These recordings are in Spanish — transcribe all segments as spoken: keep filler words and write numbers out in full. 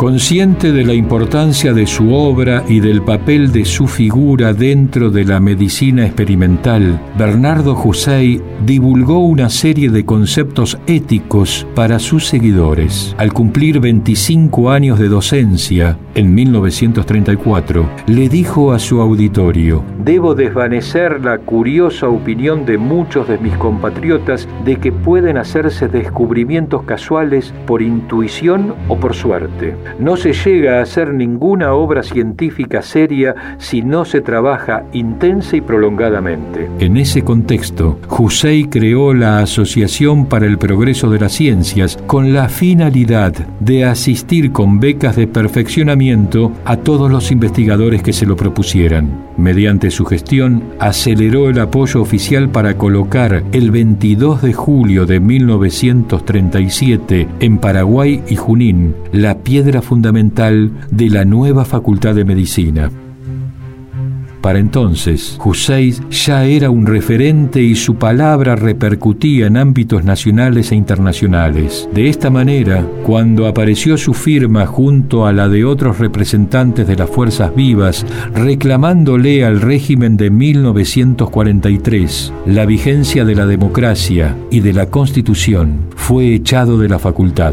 Consciente de la importancia de su obra y del papel de su figura dentro de la medicina experimental, Bernardo Hussein divulgó una serie de conceptos éticos para sus seguidores. Al cumplir veinticinco años de docencia, en mil novecientos treinta y cuatro, le dijo a su auditorio: «Debo desvanecer la curiosa opinión de muchos de mis compatriotas de que pueden hacerse descubrimientos casuales por intuición o por suerte. No se llega a hacer ninguna obra científica seria si no se trabaja intensa y prolongadamente». En ese contexto, Hussein creó la Asociación para el Progreso de las Ciencias con la finalidad de asistir con becas de perfeccionamiento a todos los investigadores que se lo propusieran. Mediante su gestión, aceleró el apoyo oficial para colocar el veintidós de julio de mil novecientos treinta y siete en Paraguay y Junín la piedra fundamental de la nueva Facultad de Medicina. Para entonces, Hussein ya era un referente y su palabra repercutía en ámbitos nacionales e internacionales. De esta manera, cuando apareció su firma junto a la de otros representantes de las fuerzas vivas, reclamándole al régimen de mil novecientos cuarenta y tres la vigencia de la democracia y de la Constitución, fue echado de la facultad.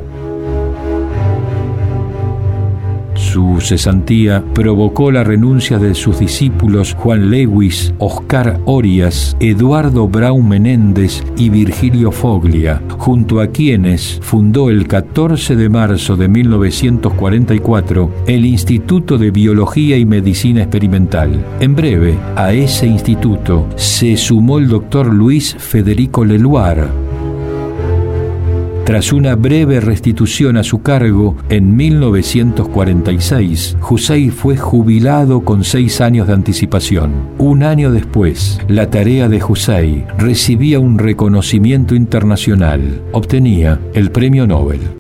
Su cesantía provocó la renuncia de sus discípulos Juan Lewis, Oscar Orias, Eduardo Braun Menéndez y Virgilio Foglia, junto a quienes fundó el catorce de marzo de mil novecientos cuarenta y cuatro el Instituto de Biología y Medicina Experimental. En breve, a ese instituto se sumó el doctor Luis Federico Leloir. Tras una breve restitución a su cargo, en mil novecientos cuarenta y seis, Hussein fue jubilado con seis años de anticipación. Un año después, la tarea de Hussein recibía un reconocimiento internacional. Obtenía el Premio Nobel.